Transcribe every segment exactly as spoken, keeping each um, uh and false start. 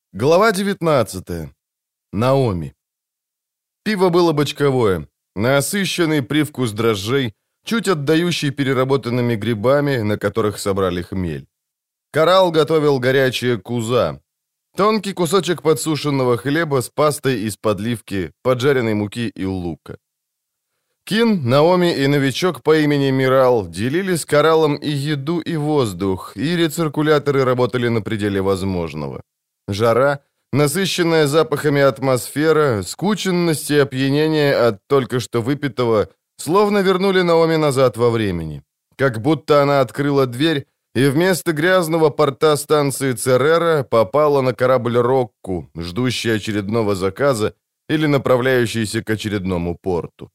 Глава девятнадцатая. Наоми. Пиво было бочковое, насыщенный привкус дрожжей, чуть отдающий переработанными грибами, на которых собрали хмель. Коралл готовил горячее куза. Тонкий кусочек подсушенного хлеба с пастой из подливки, поджаренной муки и лука. Кин, Наоми и новичок по имени Мирал делили с Кораллом и еду, и воздух, и рециркуляторы работали на пределе возможного. Жара, насыщенная запахами атмосфера, скученность и опьянение от только что выпитого словно вернули Наоми назад во времени. Как будто она открыла дверь и вместо грязного порта станции Церера попала на корабль «Рокку», ждущий очередного заказа или направляющийся к очередному порту.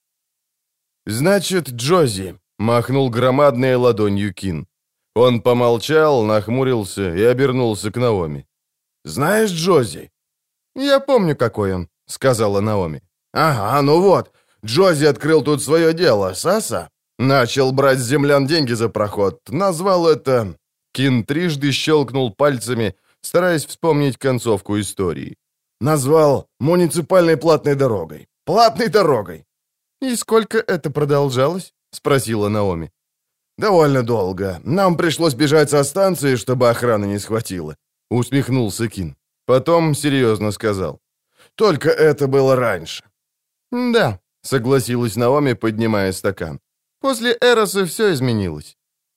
«Значит, Джози», — махнул громадной ладонью Кин. Он помолчал, нахмурился и обернулся к Наоми. «Знаешь Джози?» «Я помню, какой он», — сказала Наоми. «Ага, ну вот, Джози открыл тут свое дело, Саса. Начал брать с землян деньги за проход. Назвал это...» Кин трижды щелкнул пальцами, стараясь вспомнить концовку истории. «Назвал муниципальной платной дорогой. Платной дорогой!» «И сколько это продолжалось?» — спросила Наоми. «Довольно долго. Нам пришлось бежать со станции, чтобы охрана не схватила», — усмехнулся Кин. Потом серьезно сказал. «Только это было раньше». «Да», — согласилась Наоми, поднимая стакан. «После Эроса все изменилось».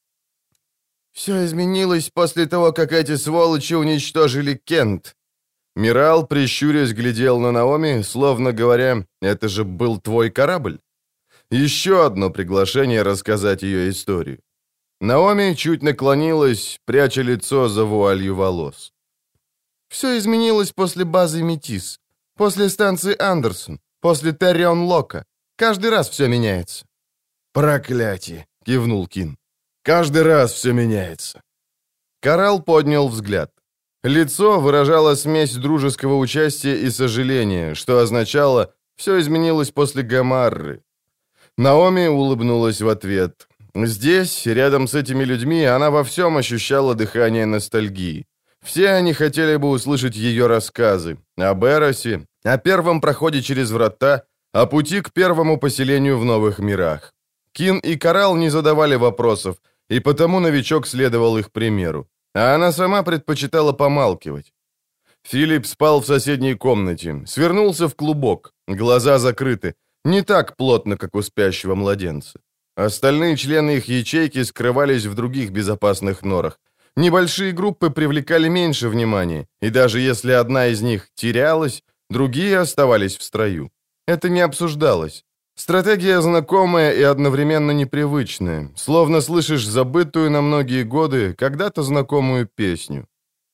«Все изменилось после того, как эти сволочи уничтожили Кент». Мирал, прищурясь, глядел на Наоми, словно говоря, «Это же был твой корабль». Еще одно приглашение рассказать ее историю. Наоми чуть наклонилась, пряча лицо за вуалью волос. «Все изменилось после базы Метис, после станции Андерсон, после Террион Лока. Каждый раз все меняется». «Проклятие!» — кивнул Кин. «Каждый раз все меняется». Коралл поднял взгляд. Лицо выражало смесь дружеского участия и сожаления, что означало «все изменилось после Гамарры». Наоми улыбнулась в ответ. Здесь, рядом с этими людьми, она во всем ощущала дыхание ностальгии. Все они хотели бы услышать ее рассказы об Эросе, о первом проходе через врата, о пути к первому поселению в новых мирах. Кин и Коралл не задавали вопросов, и потому новичок следовал их примеру. А она сама предпочитала помалкивать. Филипп спал в соседней комнате, свернулся в клубок, глаза закрыты, не так плотно, как у спящего младенца. Остальные члены их ячейки скрывались в других безопасных норах. Небольшие группы привлекали меньше внимания, и даже если одна из них терялась, другие оставались в строю. Это не обсуждалось. Стратегия знакомая и одновременно непривычная, словно слышишь забытую на многие годы, когда-то знакомую песню.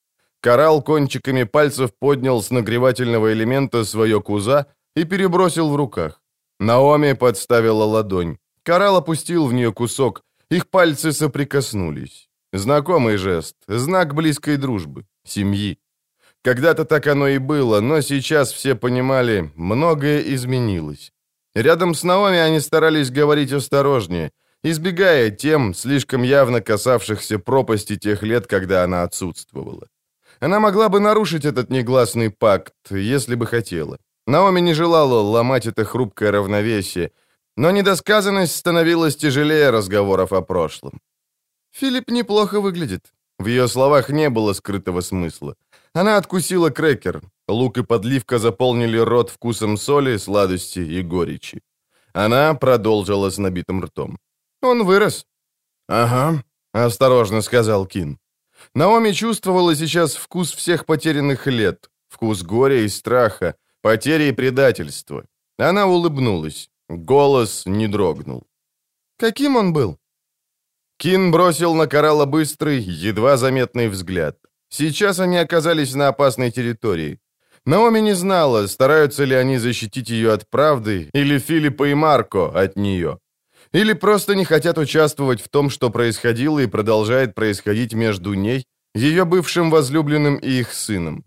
Коралл кончиками пальцев поднял с нагревательного элемента свое куза и перебросил в руках. Наоми подставила ладонь. Коралл опустил в нее кусок, их пальцы соприкоснулись. Знакомый жест, знак близкой дружбы, семьи. Когда-то так оно и было, но сейчас все понимали, многое изменилось. Рядом с Наоми они старались говорить осторожнее, избегая тем, слишком явно касавшихся пропасти тех лет, когда она отсутствовала. Она могла бы нарушить этот негласный пакт, если бы хотела. Наоми не желала ломать это хрупкое равновесие, но недосказанность становилась тяжелее разговоров о прошлом. «Филипп неплохо выглядит». В ее словах не было скрытого смысла. Она откусила крекер. Лук и подливка заполнили рот вкусом соли, сладости и горечи. Она продолжила с набитым ртом. «Он вырос». «Ага», — осторожно сказал Кин. Наоми чувствовала сейчас вкус всех потерянных лет, вкус горя и страха, потери и предательства. Она улыбнулась. Голос не дрогнул. «Каким он был?» Кин бросил на Коралла быстрый, едва заметный взгляд. Сейчас они оказались на опасной территории. Наоми не знала, стараются ли они защитить ее от правды, или Филиппа и Марко от нее. Или просто не хотят участвовать в том, что происходило и продолжает происходить между ней, ее бывшим возлюбленным и их сыном.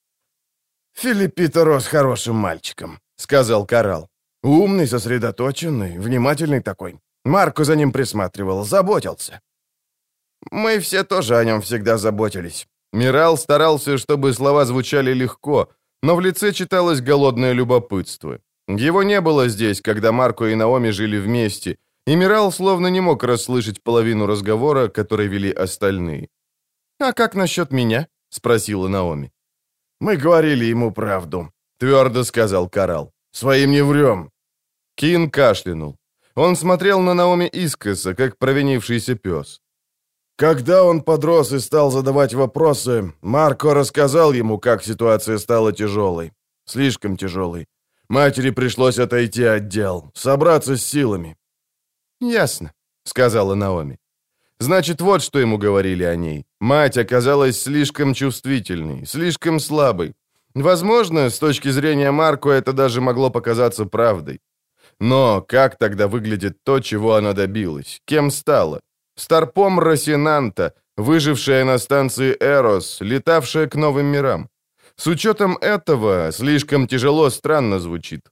«Филиппито рос хорошим мальчиком», — сказал Коралл. «Умный, сосредоточенный, внимательный такой. Марко за ним присматривал, заботился». «Мы все тоже о нем всегда заботились», Мирал старался, чтобы слова звучали легко, но в лице читалось голодное любопытство. Его не было здесь, когда Марко и Наоми жили вместе, и Мирал словно не мог расслышать половину разговора, который вели остальные. «А как насчет меня?» — спросила Наоми. «Мы говорили ему правду», — твердо сказал Карал. «Своим не врем». Кин кашлянул. Он смотрел на Наоми искоса, как провинившийся пес. Когда он подрос и стал задавать вопросы, Марко рассказал ему, как ситуация стала тяжелой. Слишком тяжелой. Матери пришлось отойти от дел, собраться с силами. «Ясно», — сказала Наоми. Значит, вот что ему говорили о ней. Мать оказалась слишком чувствительной, слишком слабой. Возможно, с точки зрения Марко, это даже могло показаться правдой. Но как тогда выглядит то, чего она добилась? Кем стала? Старпом Росинанта, выжившая на станции Эрос, летавшая к новым мирам. С учетом этого, слишком тяжело странно звучит.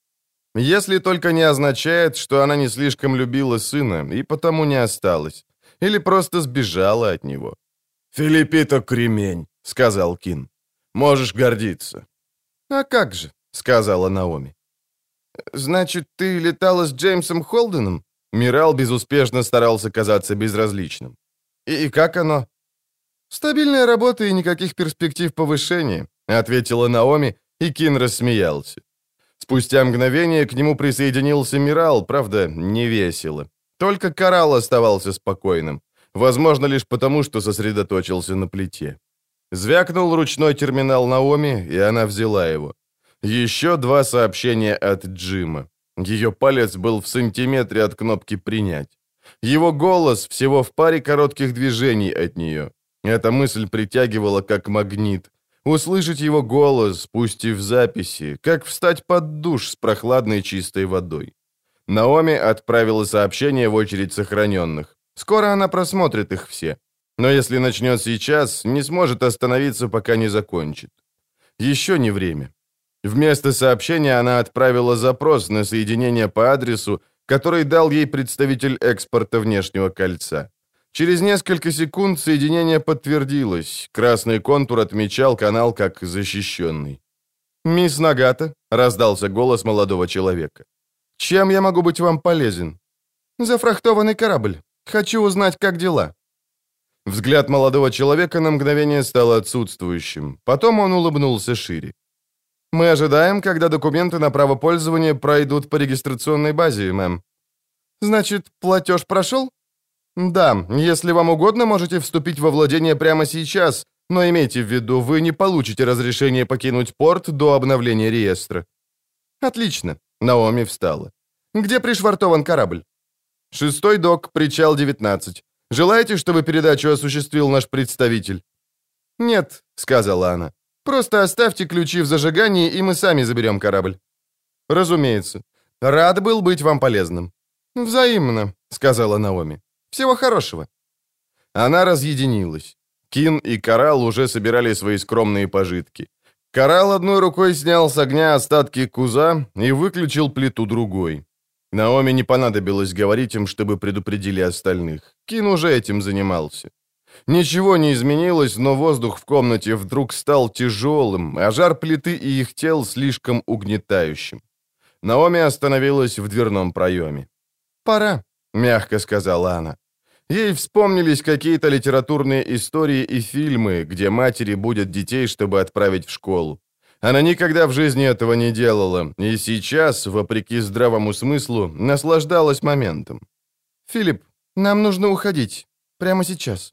Если только не означает, что она не слишком любила сына и потому не осталась. Или просто сбежала от него. «Филиппито кремень», — сказал Кин. «Можешь гордиться». «А как же», — сказала Наоми. «Значит, ты летала с Джеймсом Холденом?» Мирал безуспешно старался казаться безразличным. «И, и как оно?» «Стабильная работа и никаких перспектив повышения», — ответила Наоми, и Кин рассмеялся. Спустя мгновение к нему присоединился Мирал, правда, не весело. Только Карал оставался спокойным, возможно, лишь потому, что сосредоточился на плите. Звякнул ручной терминал Наоми, и она взяла его. Еще два сообщения от Джима. Ее палец был в сантиметре от кнопки «Принять». Его голос всего в паре коротких движений от нее. Эта мысль притягивала как магнит. Услышать его голос, пусть и в записи, как встать под душ с прохладной чистой водой. Наоми отправила сообщение в очередь сохраненных. Скоро она просмотрит их все. Но если начнет сейчас, не сможет остановиться, пока не закончит. Еще не время. Вместо сообщения она отправила запрос на соединение по адресу, который дал ей представитель экспорта внешнего кольца. Через несколько секунд соединение подтвердилось. Красный контур отмечал канал как защищенный. «Мисс Нагата», — раздался голос молодого человека. «Чем я могу быть вам полезен?» «Зафрахтованный корабль. Хочу узнать, как дела». Взгляд молодого человека на мгновение стал отсутствующим. Потом он улыбнулся шире. «Мы ожидаем, когда документы на право пользования пройдут по регистрационной базе, мэм». «Значит, платеж прошел?» «Да, если вам угодно, можете вступить во владение прямо сейчас, но имейте в виду, вы не получите разрешение покинуть порт до обновления реестра». «Отлично», — Наоми встала. «Где пришвартован корабль?» «Шестой док, причал девятнадцать. Желаете, чтобы передачу осуществил наш представитель?» «Нет», — сказала она. «Просто оставьте ключи в зажигании, и мы сами заберем корабль». «Разумеется. Рад был быть вам полезным». «Взаимно», — сказала Наоми. «Всего хорошего». Она разъединилась. Кин и Карал уже собирали свои скромные пожитки. Карал одной рукой снял с огня остатки куза и выключил плиту другой. Наоми не понадобилось говорить им, чтобы предупредили остальных. Кин уже этим занимался. Ничего не изменилось, но воздух в комнате вдруг стал тяжелым, а жар плиты и их тел слишком угнетающим. Наоми остановилась в дверном проеме. «Пора», — мягко сказала она. Ей вспомнились какие-то литературные истории и фильмы, где матери будут детей, чтобы отправить в школу. Она никогда в жизни этого не делала, и сейчас, вопреки здравому смыслу, наслаждалась моментом. «Филипп, нам нужно уходить. Прямо сейчас».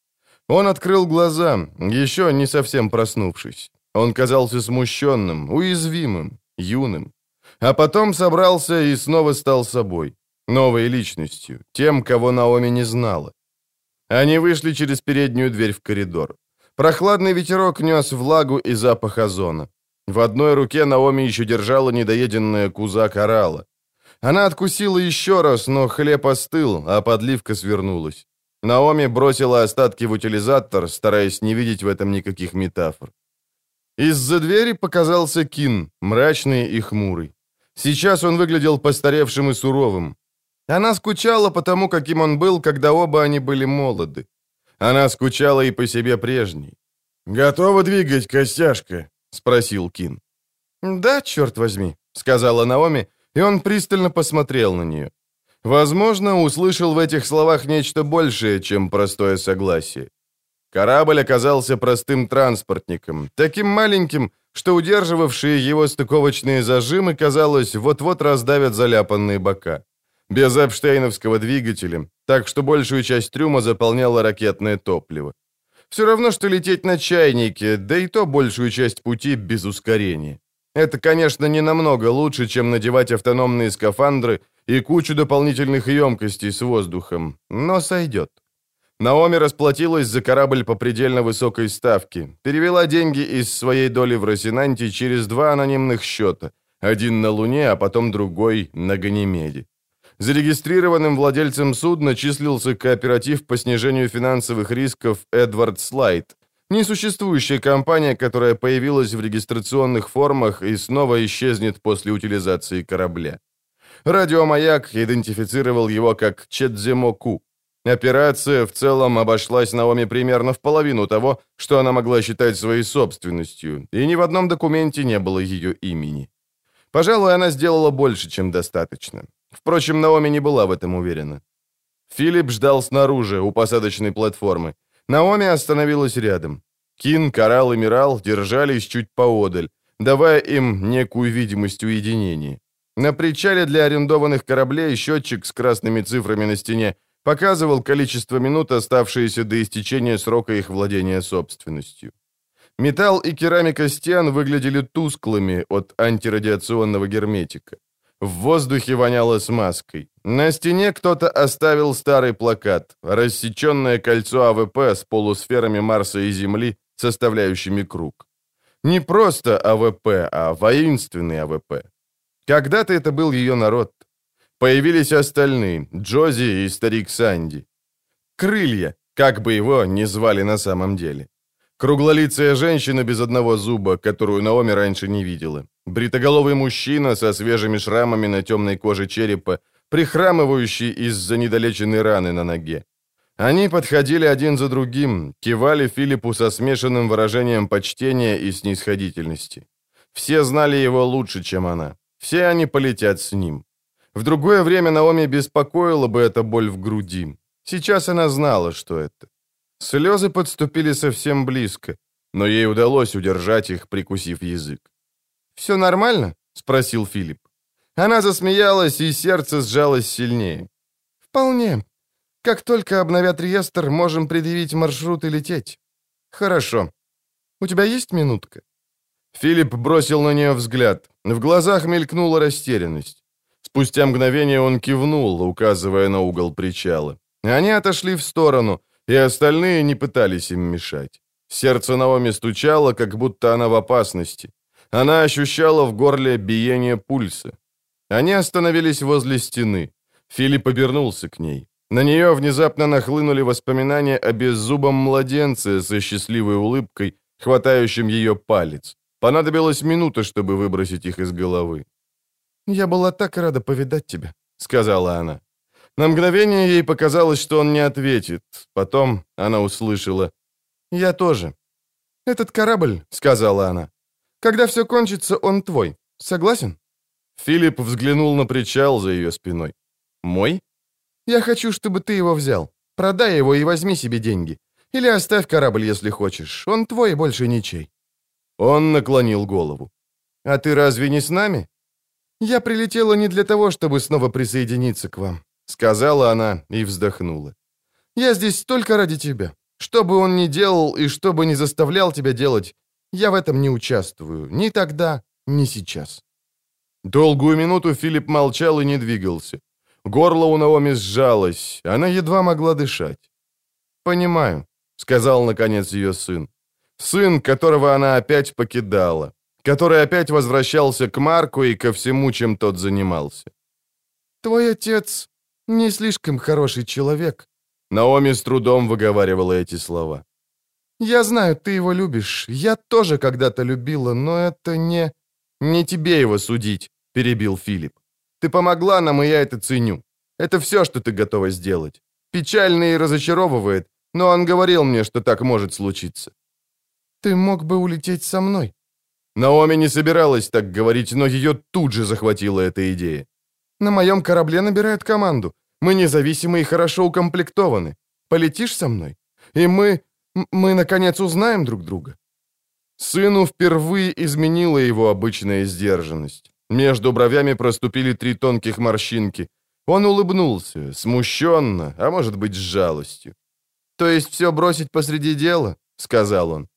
Он открыл глаза, еще не совсем проснувшись. Он казался смущенным, уязвимым, юным. А потом собрался и снова стал собой. Новой личностью, тем, кого Наоми не знала. Они вышли через переднюю дверь в коридор. Прохладный ветерок нес влагу и запах озона. В одной руке Наоми еще держала недоеденное куза коралла. Она откусила еще раз, но хлеб остыл, а подливка свернулась. Наоми бросила остатки в утилизатор, стараясь не видеть в этом никаких метафор. Из-за двери показался Кин, мрачный и хмурый. Сейчас он выглядел постаревшим и суровым. Она скучала по тому, каким он был, когда оба они были молоды. Она скучала и по себе прежней. «Готова двигать, костяшка?» — спросил Кин. «Да, черт возьми», — сказала Наоми, и он пристально посмотрел на нее. Возможно, услышал в этих словах нечто большее, чем простое согласие. Корабль оказался простым транспортником, таким маленьким, что удерживавшие его стыковочные зажимы, казалось, вот-вот раздавят заляпанные бока. Без эпштейновского двигателя, так что большую часть трюма заполняло ракетное топливо. Все равно, что лететь на чайнике, да и то большую часть пути без ускорения. Это, конечно, не намного лучше, чем надевать автономные скафандры и кучу дополнительных емкостей с воздухом, но сойдет. Наоми расплатилась за корабль по предельно высокой ставке, перевела деньги из своей доли в Росинанте через два анонимных счета, один на Луне, а потом другой на Ганимеде. Зарегистрированным владельцем судна числился кооператив по снижению финансовых рисков «Эдвард Слайд», несуществующая компания, которая появилась в регистрационных формах и снова исчезнет после утилизации корабля. Радиомаяк идентифицировал его как Чедземоку. Операция в целом обошлась Наоми примерно в половину того, что она могла считать своей собственностью, и ни в одном документе не было ее имени. Пожалуй, она сделала больше, чем достаточно. Впрочем, Наоми не была в этом уверена. Филипп ждал снаружи, у посадочной платформы. Наоми остановилась рядом. Кин, Коралл и Мирал держались чуть поодаль, давая им некую видимость уединения. На причале для арендованных кораблей счетчик с красными цифрами на стене показывал количество минут, оставшиеся до истечения срока их владения собственностью. Металл и керамика стен выглядели тусклыми от антирадиационного герметика. В воздухе воняло смазкой. На стене кто-то оставил старый плакат, рассеченное кольцо АВП с полусферами Марса и Земли, составляющими круг. Не просто АВП, а воинственный АВП. Когда-то это был ее народ. Появились остальные, Джози и старик Санди. Крылья, как бы его ни звали на самом деле. Круглолицая женщина без одного зуба, которую Наоми раньше не видела. Бритоголовый мужчина со свежими шрамами на темной коже черепа, прихрамывающий из-за недолеченной раны на ноге. Они подходили один за другим, кивали Филиппу со смешанным выражением почтения и снисходительности. Все знали его лучше, чем она. Все они полетят с ним. В другое время Наоми беспокоила бы эта боль в груди. Сейчас она знала, что это. Слезы подступили совсем близко, но ей удалось удержать их, прикусив язык. «Все нормально?» — спросил Филипп. Она засмеялась, и сердце сжалось сильнее. «Вполне. Как только обновят реестр, можем предъявить маршрут и лететь». «Хорошо. У тебя есть минутка?» Филипп бросил на нее взгляд. В глазах мелькнула растерянность. Спустя мгновение он кивнул, указывая на угол причала. Они отошли в сторону, и остальные не пытались им мешать. Сердце Наоми стучало, как будто она в опасности. Она ощущала в горле биение пульса. Они остановились возле стены. Филипп обернулся к ней. На нее внезапно нахлынули воспоминания о беззубом младенце со счастливой улыбкой, хватающем ее палец. Понадобилась минута, чтобы выбросить их из головы. «Я была так рада повидать тебя», — сказала она. На мгновение ей показалось, что он не ответит. Потом она услышала: «Я тоже». «Этот корабль», — сказала она, — «когда все кончится, он твой. Согласен?» Филипп взглянул на причал за ее спиной. «Мой?» «Я хочу, чтобы ты его взял. Продай его и возьми себе деньги. Или оставь корабль, если хочешь. Он твой и больше ничей». Он наклонил голову. «А ты разве не с нами?» «Я прилетела не для того, чтобы снова присоединиться к вам», — сказала она и вздохнула. «Я здесь только ради тебя. Что бы он ни делал и что бы ни заставлял тебя делать, я в этом не участвую. Ни тогда, ни сейчас». Долгую минуту Филипп молчал и не двигался. Горло у Наоми сжалось, она едва могла дышать. «Понимаю», — сказал наконец ее сын. Сын, которого она опять покидала, который опять возвращался к Марку и ко всему, чем тот занимался. «Твой отец не слишком хороший человек», — Наоми с трудом выговаривала эти слова. «Я знаю, ты его любишь. Я тоже когда-то любила, но это не...» «Не тебе его судить», — перебил Филипп. «Ты помогла нам, и я это ценю. Это все, что ты готова сделать. Печально и разочаровывает, но он говорил мне, что так может случиться». «Ты мог бы улететь со мной». Наоми не собиралась так говорить, но ее тут же захватила эта идея. «На моем корабле набирают команду. Мы независимы и хорошо укомплектованы. Полетишь со мной? И мы... мы, наконец, узнаем друг друга». Сыну впервые изменила его обычная сдержанность. Между бровями проступили три тонких морщинки. Он улыбнулся, смущенно, а может быть, с жалостью. «То есть все бросить посреди дела?» — сказал он.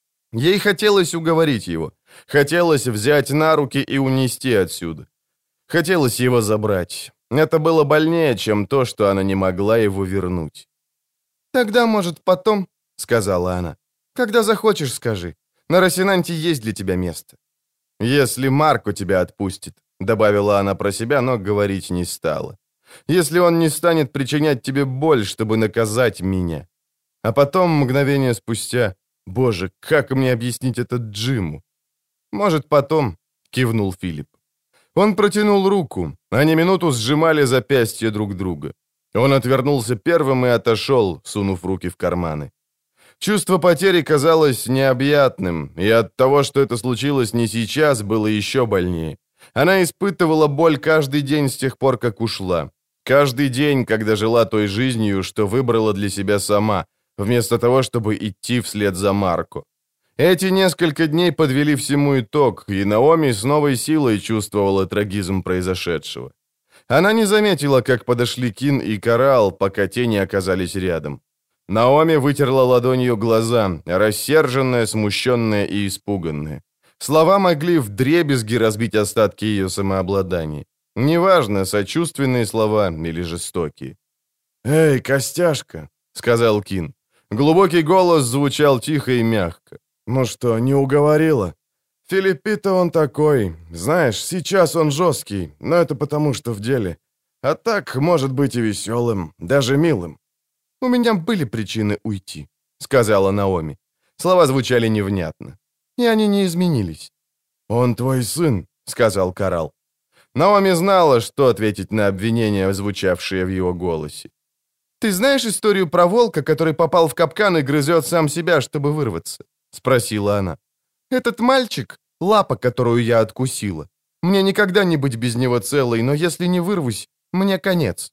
Ей хотелось уговорить его. Хотелось взять на руки и унести отсюда. Хотелось его забрать. Это было больнее, чем то, что она не могла его вернуть. «Тогда, может, потом», — сказала она. «Когда захочешь, скажи. На Росинанте есть для тебя место». «Если Марко тебя отпустит», — добавила она про себя, но говорить не стала. «Если он не станет причинять тебе боль, чтобы наказать меня». А потом, мгновение спустя, «Боже, как мне объяснить это Джиму?» «Может, потом», — кивнул Филипп. Он протянул руку, они минуту сжимали запястья друг друга. Он отвернулся первым и отошел, сунув руки в карманы. Чувство потери казалось необъятным, и от того, что это случилось не сейчас, было еще больнее. Она испытывала боль каждый день с тех пор, как ушла. Каждый день, когда жила той жизнью, что выбрала для себя сама, вместо того, чтобы идти вслед за Марко. Эти несколько дней подвели всему итог, и Наоми с новой силой чувствовала трагизм произошедшего. Она не заметила, как подошли Кин и Коралл, пока те не оказались рядом. Наоми вытерла ладонью глаза, рассерженная, смущенная и испуганная. Слова могли вдребезги разбить остатки ее самообладания. Неважно, сочувственные слова или жестокие. «Эй, костяшка!» — сказал Кин. Глубокий голос звучал тихо и мягко. «Ну что, не уговорила? Филиппито он такой. Знаешь, сейчас он жесткий, но это потому, что в деле. А так, может быть и веселым, даже милым». «У меня были причины уйти», — сказала Наоми. Слова звучали невнятно. «И они не изменились». «Он твой сын», — сказал Коралл. Наоми знала, что ответить на обвинения, звучавшие в его голосе. «Ты знаешь историю про волка, который попал в капкан и грызет сам себя, чтобы вырваться?» — спросила она. «Этот мальчик — лапа, которую я откусила. Мне никогда не быть без него целой, но если не вырвусь, мне конец».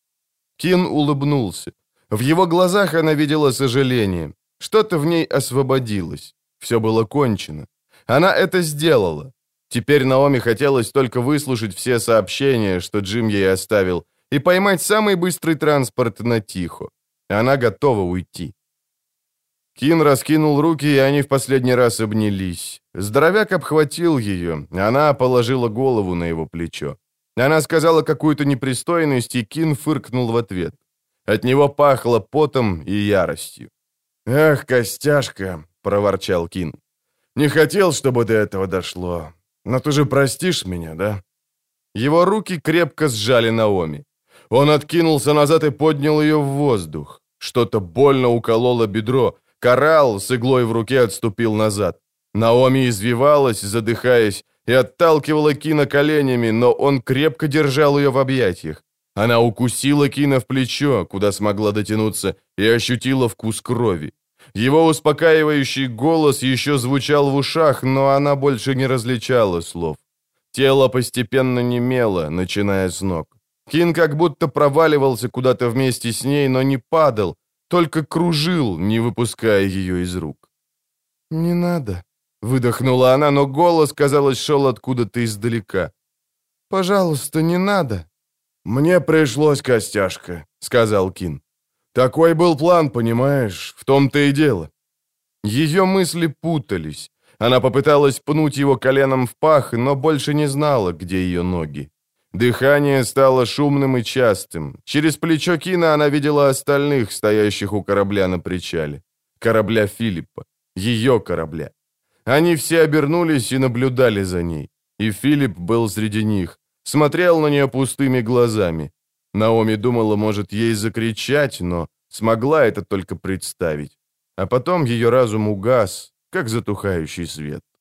Кин улыбнулся. В его глазах она видела сожаление. Что-то в ней освободилось. Все было кончено. Она это сделала. Теперь Наоми хотелось только выслушать все сообщения, что Джим ей оставил, и поймать самый быстрый транспорт на Тихо. Она готова уйти. Кин раскинул руки, и они в последний раз обнялись. Здоровяк обхватил ее, она положила голову на его плечо. Она сказала какую-то непристойность, и Кин фыркнул в ответ. От него пахло потом и яростью. «Эх, костяшка!» — проворчал Кин. «Не хотел, чтобы до этого дошло. Но ты же простишь меня, да?» Его руки крепко сжали Наоми. Он откинулся назад и поднял ее в воздух. Что-то больно укололо бедро. Коралл с иглой в руке отступил назад. Наоми извивалась, задыхаясь, и отталкивала Кина коленями, но он крепко держал ее в объятиях. Она укусила Кина в плечо, куда смогла дотянуться, и ощутила вкус крови. Его успокаивающий голос еще звучал в ушах, но она больше не различала слов. Тело постепенно немело, начиная с ног. Кин как будто проваливался куда-то вместе с ней, но не падал, только кружил, не выпуская ее из рук. «Не надо», — выдохнула она, но голос, казалось, шел откуда-то издалека. «Пожалуйста, не надо». «Мне пришлось, костяшка», — сказал Кин. «Такой был план, понимаешь, в том-то и дело». Ее мысли путались. Она попыталась пнуть его коленом в пах, но больше не знала, где ее ноги. Дыхание стало шумным и частым. Через плечо Кина она видела остальных, стоящих у корабля на причале. Корабля Филиппа. Ее корабля. Они все обернулись и наблюдали за ней. И Филипп был среди них. Смотрел на нее пустыми глазами. Наоми думала, может, ей закричать, но смогла это только представить. А потом ее разум угас, как затухающий свет.